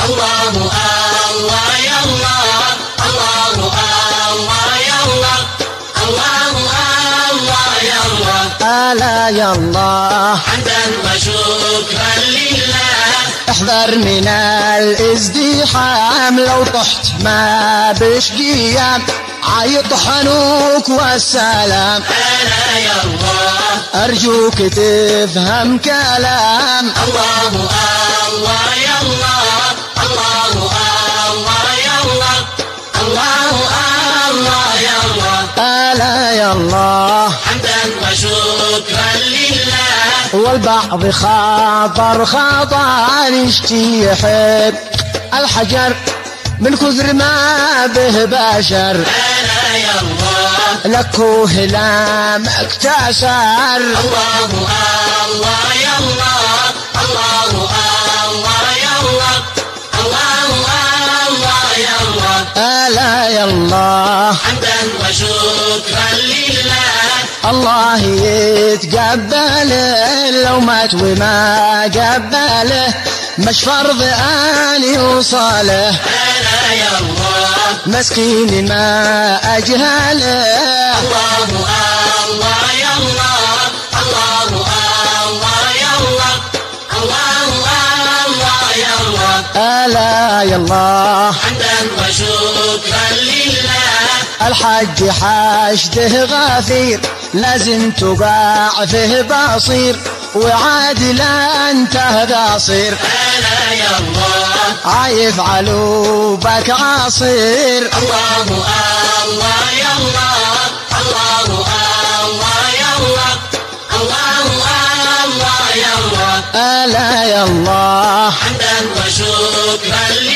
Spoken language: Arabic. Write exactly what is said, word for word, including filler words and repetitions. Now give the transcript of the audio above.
الله الله يا الله، الله الله يا الله، الله الله يا الله. ألا يا الله حمدا وشكرا لله. احذر من الازدحام، لو طحت ما بش قيام، عيطحنوك والسلام. ألا يا الله أرجوك تفهم كلام. الله الله يا الله، الله الله يا الله، الله الله يا الله. ألا يا الله حمدا وشكرا لله. والبعض خاطر خاطر يشتي يحب الحجر من كثر ما به بشر. ألا يا الله لكوه لامك تأسر. الله الله يا الله، الله الله يا الله، الله الله يا الله. ألا يا الله حمدا وشكرا لله. الله يتقبله لو مات وما قبله، مش فرض أن يوصله. ألا يا الله مسكين ما أجهله. الله الله يا الله، الله الله يا الله، الله الله يا الله. ألا يا الله حمدا وشكرا لله. الحج حشده غفير، لازم توقع فيه بصير، وعادل انت بصير. ألا يا الله عايف علوبك عصير. الله الله يا الله، الله الله يا الله، الله الله يا الله. ألا يا الله حمدا وشكرا